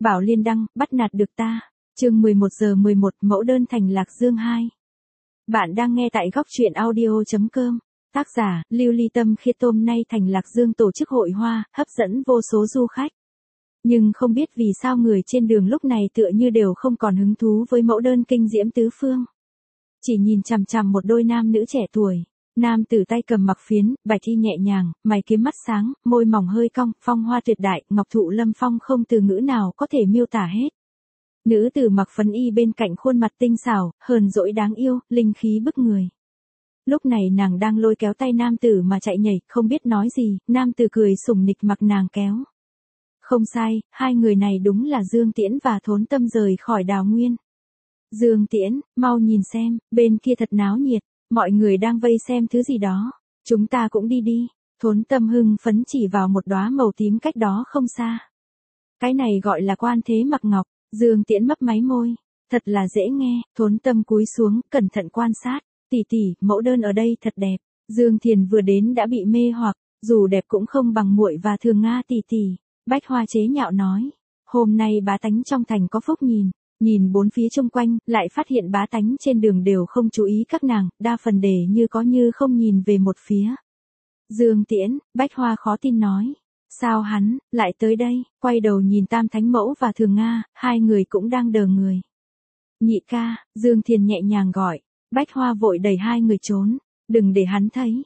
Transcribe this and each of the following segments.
Bảo Liên đăng, bắt nạt được ta. Chương 11:11 mẫu đơn thành Lạc Dương 2. Bạn đang nghe tại góc truyện audio.com. Tác giả, Lưu Ly Tâm Khiết Tôm. Nay thành Lạc Dương tổ chức hội hoa, hấp dẫn vô số du khách. Nhưng không biết vì sao người trên đường lúc này tựa như đều không còn hứng thú với mẫu đơn kinh diễm tứ phương. Chỉ nhìn chằm chằm một đôi nam nữ trẻ tuổi. Nam tử tay cầm mặc phiến, bạch y nhẹ nhàng, mày kiếm mắt sáng, môi mỏng hơi cong, phong hoa tuyệt đại, ngọc thụ lâm phong, không từ ngữ nào có thể miêu tả hết. Nữ tử mặc phấn y bên cạnh khuôn mặt tinh xảo, hờn dỗi đáng yêu, linh khí bức người. Lúc này nàng đang lôi kéo tay nam tử mà chạy nhảy, không biết nói gì, nam tử cười sủng nịch mặc nàng kéo. Không sai, hai người này đúng là Dương Tiễn và Thốn Tâm rời khỏi Đào Nguyên. Dương Tiễn, mau nhìn xem, bên kia thật náo nhiệt, mọi người đang vây xem thứ gì đó. Chúng ta cũng đi đi. Thốn Tâm hưng phấn chỉ vào một đóa màu tím cách đó không xa. Cái này gọi là quan thế mặc ngọc. Dương Tiễn mấp máy môi. Thật là dễ nghe. Thốn Tâm cúi xuống, cẩn thận quan sát. Tỷ tỷ, mẫu đơn ở đây thật đẹp. Dương Thiền vừa đến đã bị mê hoặc, dù đẹp cũng không bằng muội và Thường Nga tỷ tỷ. Bách Hoa chế nhạo nói. Hôm nay bá tánh trong thành có phúc nhìn. Nhìn bốn phía xung quanh, lại phát hiện bá tánh trên đường đều không chú ý các nàng, đa phần để như có như không nhìn về một phía. Dương Tiễn, Bách Hoa khó tin nói. Sao hắn, lại tới đây, quay đầu nhìn Tam Thánh Mẫu và Thường Nga, hai người cũng đang đờ người. Nhị ca, Dương Thiền nhẹ nhàng gọi, Bách Hoa vội đẩy hai người trốn, đừng để hắn thấy,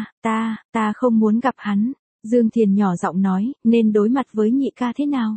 ta không muốn gặp hắn. Dương Thiền nhỏ giọng nói, nên đối mặt với nhị ca thế nào?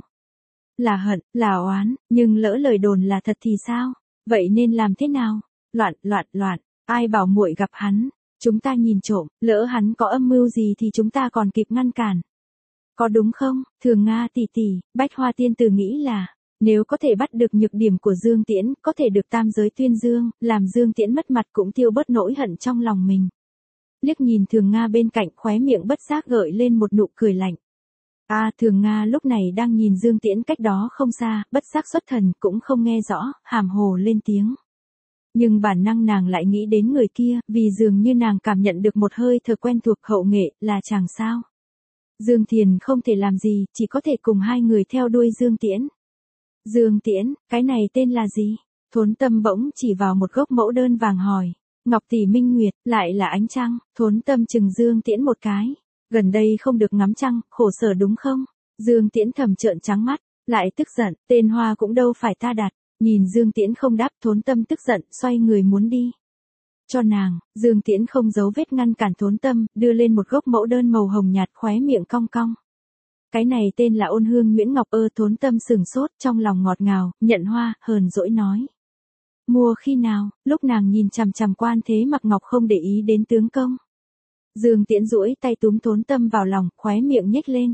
Là hận, là oán, nhưng lỡ lời đồn là thật thì sao? Vậy nên làm thế nào? Loạn, ai bảo muội gặp hắn? Chúng ta nhìn trộm, lỡ hắn có âm mưu gì thì chúng ta còn kịp ngăn cản. Có đúng không? Thường Nga tỷ tỷ, Bách Hoa tiên tử nghĩ là, nếu có thể bắt được nhược điểm của Dương Tiễn, có thể được tam giới tuyên dương, làm Dương Tiễn mất mặt cũng tiêu bớt nỗi hận trong lòng mình. Liếc nhìn Thường Nga bên cạnh, khóe miệng bất giác gợi lên một nụ cười lạnh. Thường Nga lúc này đang nhìn Dương Tiễn cách đó không xa, bất giác xuất thần, cũng không nghe rõ, hàm hồ lên tiếng. Nhưng bản năng nàng lại nghĩ đến người kia, vì dường như nàng cảm nhận được một hơi thở quen thuộc hậu nghệ, là chàng sao. Dương Thiền không thể làm gì, chỉ có thể cùng hai người theo đuôi Dương Tiễn. Dương Tiễn, cái này tên là gì? Thốn Tâm bỗng chỉ vào một gốc mẫu đơn vàng hỏi. Ngọc tỷ minh nguyệt, lại là ánh trăng. Thốn Tâm chừng Dương Tiễn một cái. Gần đây không được ngắm trăng, khổ sở đúng không? Dương Tiễn thầm trợn trắng mắt, lại tức giận, tên hoa cũng đâu phải ta đặt. Nhìn Dương Tiễn không đáp, Thốn Tâm tức giận, xoay người muốn đi. Cho nàng, Dương Tiễn không giấu vết ngăn cản Thốn Tâm, đưa lên một gốc mẫu đơn màu hồng nhạt, khóe miệng cong cong. Cái này tên là Ôn Hương Nguyễn Ngọc. Thốn Tâm sừng sốt, trong lòng ngọt ngào, nhận hoa, hờn dỗi nói. Mua khi nào? Lúc nàng nhìn chằm chằm quan thế mặc ngọc không để ý đến tướng công. Dương Tiễn duỗi tay túm Thốn Tâm vào lòng, khóe miệng nhếch lên.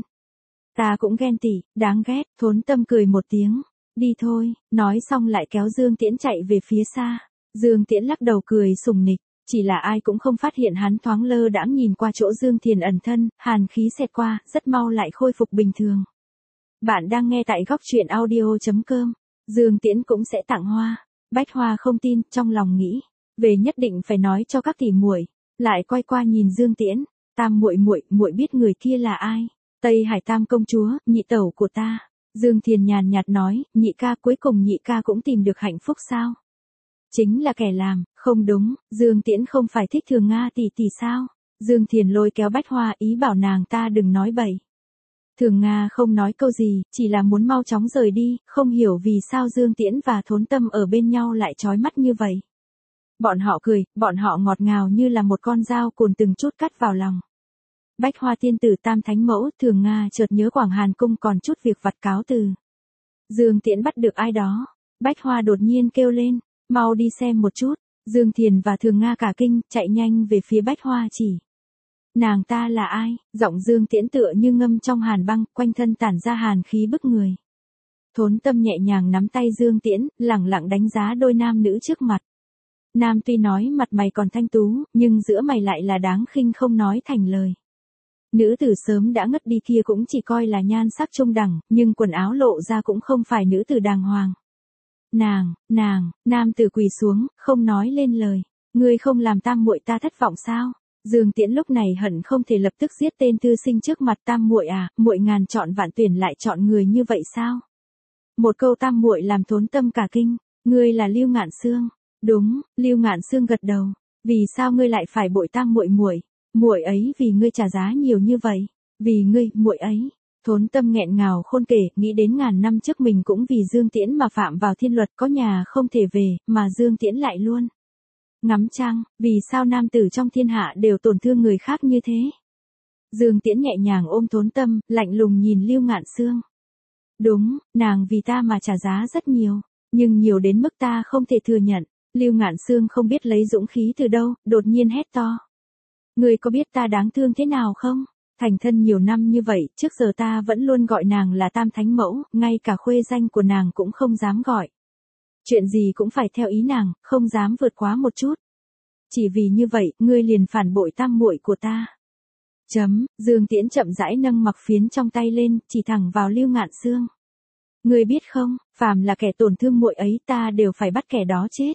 Ta cũng ghen tị, đáng ghét. Thốn Tâm cười một tiếng. Đi thôi, nói xong lại kéo Dương Tiễn chạy về phía xa. Dương Tiễn lắc đầu cười sủng nịch, chỉ là ai cũng không phát hiện hắn thoáng lơ đãng nhìn qua chỗ Dương Thiền ẩn thân, hàn khí xẹt qua, rất mau lại khôi phục bình thường. Bạn đang nghe tại góc truyện audio.com. Dương Tiễn cũng sẽ tặng hoa. Bách Hoa không tin, trong lòng nghĩ, về nhất định phải nói cho các tỷ muội. Lại quay qua nhìn Dương Tiễn, Tam muội biết người kia là ai? Tây Hải Tam công chúa, nhị tẩu của ta. Dương Thiền nhàn nhạt nói, nhị ca, cuối cùng nhị ca cũng tìm được hạnh phúc sao? Chính là kẻ làm, không đúng, Dương Tiễn không phải thích Thường Nga tỷ tỷ sao? Dương Thiền lôi kéo Bách Hoa, ý bảo nàng ta đừng nói bậy. Thường Nga không nói câu gì, chỉ là muốn mau chóng rời đi, không hiểu vì sao Dương Tiễn và Thốn Tâm ở bên nhau lại chói mắt như vậy. Bọn họ cười, bọn họ ngọt ngào như là một con dao cồn từng chút cắt vào lòng. Bách Hoa tiên tử Tam Thánh Mẫu, Thường Nga chợt nhớ Quảng Hàn cung còn chút việc vặt cáo từ. Dương Tiễn bắt được ai đó. Bách Hoa đột nhiên kêu lên, mau đi xem một chút. Dương Thiền và Thường Nga cả kinh, chạy nhanh về phía Bách Hoa chỉ. Nàng ta là ai? Giọng Dương Tiễn tựa như ngâm trong hàn băng, quanh thân tản ra hàn khí bức người. Thốn Tâm nhẹ nhàng nắm tay Dương Tiễn, lẳng lặng đánh giá đôi nam nữ trước mặt. Nam tuy nói mặt mày còn thanh tú, nhưng giữa mày lại là đáng khinh không nói thành lời. Nữ tử sớm đã ngất đi kia cũng chỉ coi là nhan sắc trung đẳng, nhưng quần áo lộ ra cũng không phải nữ tử đàng hoàng. Nam tử quỳ xuống, không nói lên lời. Ngươi không làm Tam muội ta thất vọng sao? Dương Tiễn lúc này hận không thể lập tức giết tên thư sinh trước mặt. Tam muội à, muội ngàn chọn vạn tuyển lại chọn người như vậy sao? Một câu tam muội làm Thốn Tâm cả kinh, ngươi là Lưu Ngạn Sương? Đúng, Lưu Ngạn Sương gật đầu. Vì sao ngươi lại phải bội tam muội muội? Muội ấy vì ngươi trả giá nhiều như vậy, vì ngươi, muội ấy. Thốn Tâm nghẹn ngào khôn kể, nghĩ đến ngàn năm trước mình cũng vì Dương Tiễn mà phạm vào thiên luật, có nhà không thể về, mà Dương Tiễn lại luôn ngắm trăng, vì sao nam tử trong thiên hạ đều tổn thương người khác như thế? Dương Tiễn nhẹ nhàng ôm Thốn Tâm, lạnh lùng nhìn Lưu Ngạn Sương. Đúng, nàng vì ta mà trả giá rất nhiều, nhưng nhiều đến mức ta không thể thừa nhận. Lưu Ngạn Sương không biết lấy dũng khí từ đâu, đột nhiên hét to. Ngươi có biết ta đáng thương thế nào không? Thành thân nhiều năm như vậy, trước giờ ta vẫn luôn gọi nàng là Tam Thánh Mẫu, ngay cả khuê danh của nàng cũng không dám gọi. Chuyện gì cũng phải theo ý nàng, không dám vượt quá một chút. Chỉ vì như vậy, ngươi liền phản bội tam muội của ta. Dương Tiễn chậm rãi nâng mặc phiến trong tay lên, chỉ thẳng vào Lưu Ngạn Sương. Ngươi biết không, phàm là kẻ tổn thương muội ấy ta đều phải bắt kẻ đó chết.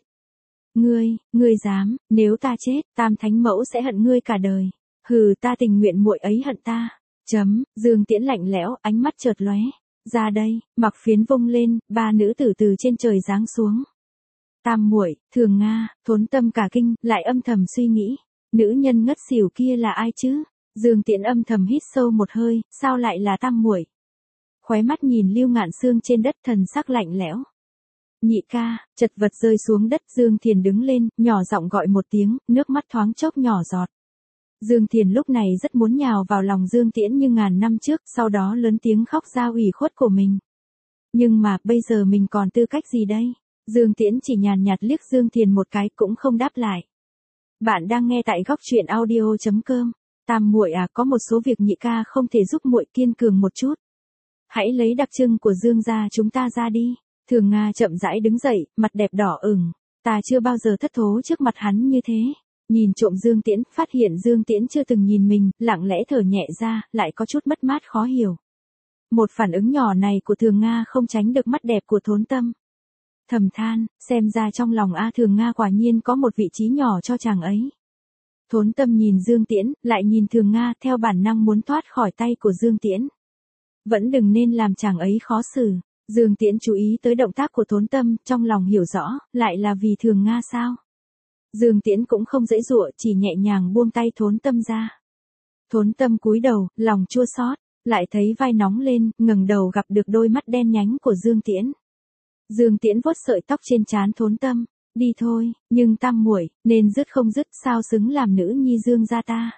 Ngươi dám, nếu ta chết, Tam Thánh Mẫu sẽ hận ngươi cả đời. Hừ, ta tình nguyện muội ấy hận ta. Dương Tiễn lạnh lẽo, ánh mắt chợt lóe. Ra đây, mặc phiến vung lên, ba nữ tử từ trên trời giáng xuống. Tam muội, Thường Nga, Thốn Tâm cả kinh, lại âm thầm suy nghĩ. Nữ nhân ngất xỉu kia là ai chứ? Dương Tiễn âm thầm hít sâu một hơi, sao lại là tam muội? Khóe mắt nhìn Lưu Ngạn Sương trên đất, thần sắc lạnh lẽo. Nhị ca, chật vật rơi xuống đất. Dương Thiền đứng lên, nhỏ giọng gọi một tiếng, nước mắt thoáng chốc nhỏ giọt. Dương Thiền lúc này rất muốn nhào vào lòng Dương Tiễn như ngàn năm trước, sau đó lớn tiếng khóc ra ủy khuất của mình. Nhưng mà, bây giờ mình còn tư cách gì đây? Dương Tiễn chỉ nhàn nhạt liếc Dương Thiền một cái cũng không đáp lại. Bạn đang nghe tại góc truyện audio.com. Tam muội à, có một số việc nhị ca không thể giúp muội kiên cường một chút. Hãy lấy đặc trưng của Dương gia chúng ta ra đi. Thường Nga chậm rãi đứng dậy, mặt đẹp đỏ ửng. Ta chưa bao giờ thất thố trước mặt hắn như thế. Nhìn trộm Dương Tiễn, phát hiện Dương Tiễn chưa từng nhìn mình, lặng lẽ thở nhẹ ra, lại có chút mất mát khó hiểu. Một phản ứng nhỏ này của Thường Nga không tránh được mắt đẹp của Thốn Tâm. Thầm than, xem ra trong lòng Thường Nga quả nhiên có một vị trí nhỏ cho chàng ấy. Thốn Tâm nhìn Dương Tiễn, lại nhìn Thường Nga, theo bản năng muốn thoát khỏi tay của Dương Tiễn. Vẫn đừng nên làm chàng ấy khó xử. Dương Tiễn chú ý tới động tác của Thốn Tâm, trong lòng hiểu rõ, lại là vì Thường Nga sao? Dương Tiễn cũng không giãy giụa, chỉ nhẹ nhàng buông tay Thốn Tâm ra. Thốn Tâm cúi đầu, lòng chua xót, lại thấy vai nóng lên, ngẩng đầu gặp được đôi mắt đen nhánh của Dương Tiễn. Dương Tiễn vuốt sợi tóc trên trán Thốn Tâm, đi thôi, nhưng tam muội, nên dứt không dứt, sao xứng làm nữ nhi Dương gia ta.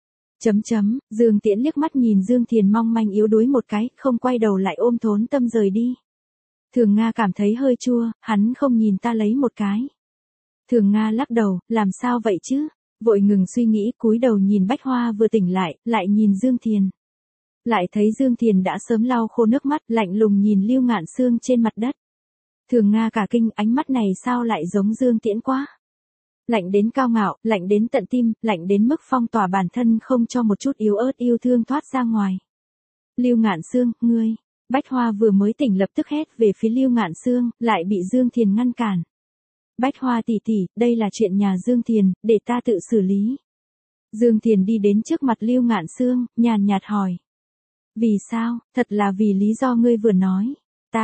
Dương Tiễn liếc mắt nhìn Dương Thiền mong manh yếu đuối một cái, không quay đầu lại ôm Thốn Tâm rời đi. Thường Nga cảm thấy hơi chua, hắn không nhìn ta lấy một cái. Thường Nga lắc đầu, làm sao vậy chứ? Vội ngừng suy nghĩ, cúi đầu nhìn Bách Hoa vừa tỉnh lại nhìn Dương Thiền. Lại thấy Dương Thiền đã sớm lau khô nước mắt, lạnh lùng nhìn Lưu Ngạn Sương trên mặt đất. Thường Nga cả kinh, ánh mắt này sao lại giống Dương Tiễn quá? Lạnh đến cao ngạo, lạnh đến tận tim, lạnh đến mức phong tỏa bản thân không cho một chút yếu ớt yêu thương thoát ra ngoài. Lưu Ngạn Sương, ngươi. Bách Hoa vừa mới tỉnh lập tức hét về phía Lưu Ngạn Sương, lại bị Dương Thiền ngăn cản. Bách Hoa tỷ tỷ, đây là chuyện nhà Dương Thiền, để ta tự xử lý. Dương Thiền đi đến trước mặt Lưu Ngạn Sương, nhàn nhạt hỏi. Vì sao? Thật là vì lý do ngươi vừa nói.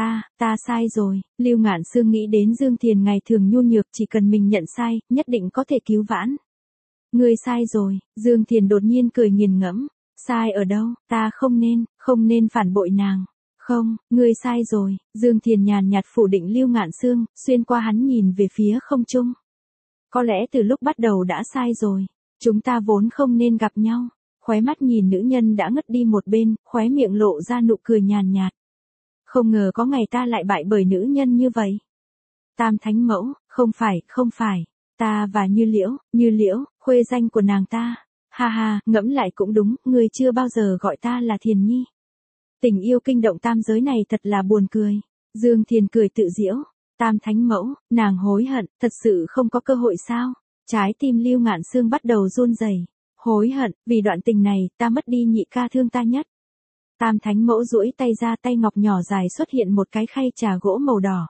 Ta sai rồi. Lưu Ngạn Sương nghĩ đến Dương Thiền ngày thường nhu nhược, chỉ cần mình nhận sai, nhất định có thể cứu vãn. Ngươi sai rồi. Dương Thiền đột nhiên cười nghiền ngẫm. Sai ở đâu? Ta không nên phản bội nàng. Không, ngươi sai rồi. Dương Thiền nhàn nhạt phủ định Lưu Ngạn Sương, xuyên qua hắn nhìn về phía không trung. Có lẽ từ lúc bắt đầu đã sai rồi. Chúng ta vốn không nên gặp nhau. Khóe mắt nhìn nữ nhân đã ngất đi một bên, khóe miệng lộ ra nụ cười nhàn nhạt. Không ngờ có ngày ta lại bại bởi nữ nhân như vậy. Tam Thánh Mẫu, không phải. Ta và Như Liễu, khuê danh của nàng ta. Ha ha, ngẫm lại cũng đúng, ngươi chưa bao giờ gọi ta là Thiền Nhi. Tình yêu kinh động tam giới này thật là buồn cười. Dương Thiền cười tự giễu. Tam Thánh Mẫu, nàng hối hận, thật sự không có cơ hội sao? Trái tim Lưu Ngạn Sương bắt đầu run rẩy. Hối hận, vì đoạn tình này, ta mất đi nhị ca thương ta nhất. Tam Thánh Mẫu duỗi tay ra, tay ngọc nhỏ dài xuất hiện một cái khay trà gỗ màu đỏ.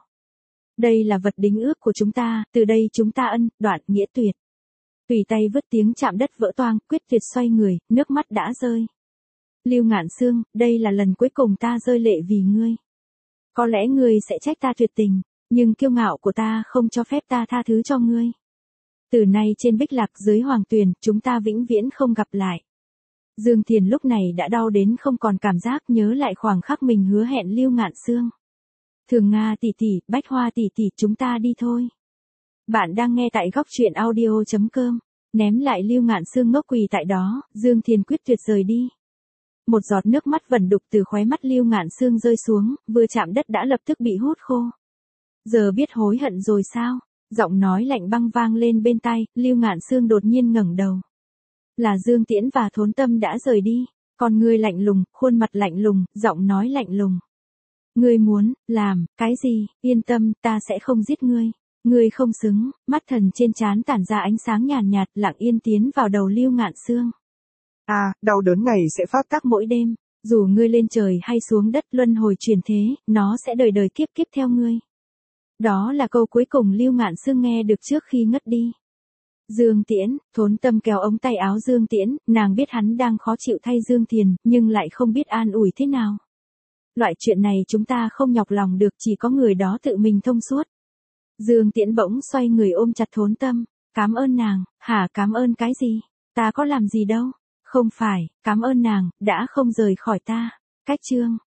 Đây là vật đính ước của chúng ta, từ đây chúng ta ân, đoạn, nghĩa tuyệt. Tùy tay vứt tiếng chạm đất vỡ toang, quyết tuyệt xoay người, nước mắt đã rơi. Lưu Ngạn Sương, đây là lần cuối cùng ta rơi lệ vì ngươi. Có lẽ ngươi sẽ trách ta tuyệt tình, nhưng kiêu ngạo của ta không cho phép ta tha thứ cho ngươi. Từ nay trên Bích Lạc dưới Hoàng Tuyền, chúng ta vĩnh viễn không gặp lại. Dương Thiền lúc này đã đau đến không còn cảm giác, nhớ lại khoảng khắc mình hứa hẹn Lưu Ngạn Sương. Thường Nga tỷ tỷ, Bách Hoa tỷ tỷ, chúng ta đi thôi. Bạn đang nghe tại góc truyện audio.com. Ném lại Lưu Ngạn Sương ngốc quỳ tại đó, Dương Thiền quyết tuyệt rời đi. Một giọt nước mắt vẩn đục từ khóe mắt Lưu Ngạn Sương rơi xuống, vừa chạm đất đã lập tức bị hút khô. Giờ biết hối hận rồi sao? Giọng nói lạnh băng vang lên bên tai, Lưu Ngạn Sương đột nhiên ngẩng đầu. Là Dương Tiễn và Thốn Tâm đã rời đi, con ngươi lạnh lùng, khuôn mặt lạnh lùng, giọng nói lạnh lùng. Ngươi muốn làm cái gì? Yên tâm, ta sẽ không giết ngươi. Ngươi không xứng. Mắt thần trên trán tản ra ánh sáng nhàn nhạt, lặng yên tiến vào đầu Lưu Ngạn Sương. Đau đớn này sẽ phát tác mỗi đêm, dù ngươi lên trời hay xuống đất, luân hồi chuyển thế, nó sẽ đời đời kiếp kiếp theo ngươi. Đó là câu cuối cùng Lưu Ngạn Sương nghe được trước khi ngất đi. Dương Tiễn, Thốn Tâm kéo ống tay áo Dương Tiễn, nàng biết hắn đang khó chịu thay Dương Thiền, nhưng lại không biết an ủi thế nào. Loại chuyện này chúng ta không nhọc lòng được, chỉ có người đó tự mình thông suốt. Dương Tiễn bỗng xoay người ôm chặt Thốn Tâm. Cảm ơn nàng. Hả, cảm ơn cái gì? Ta có làm gì đâu. Không phải, cảm ơn nàng, đã không rời khỏi ta. Cách chương.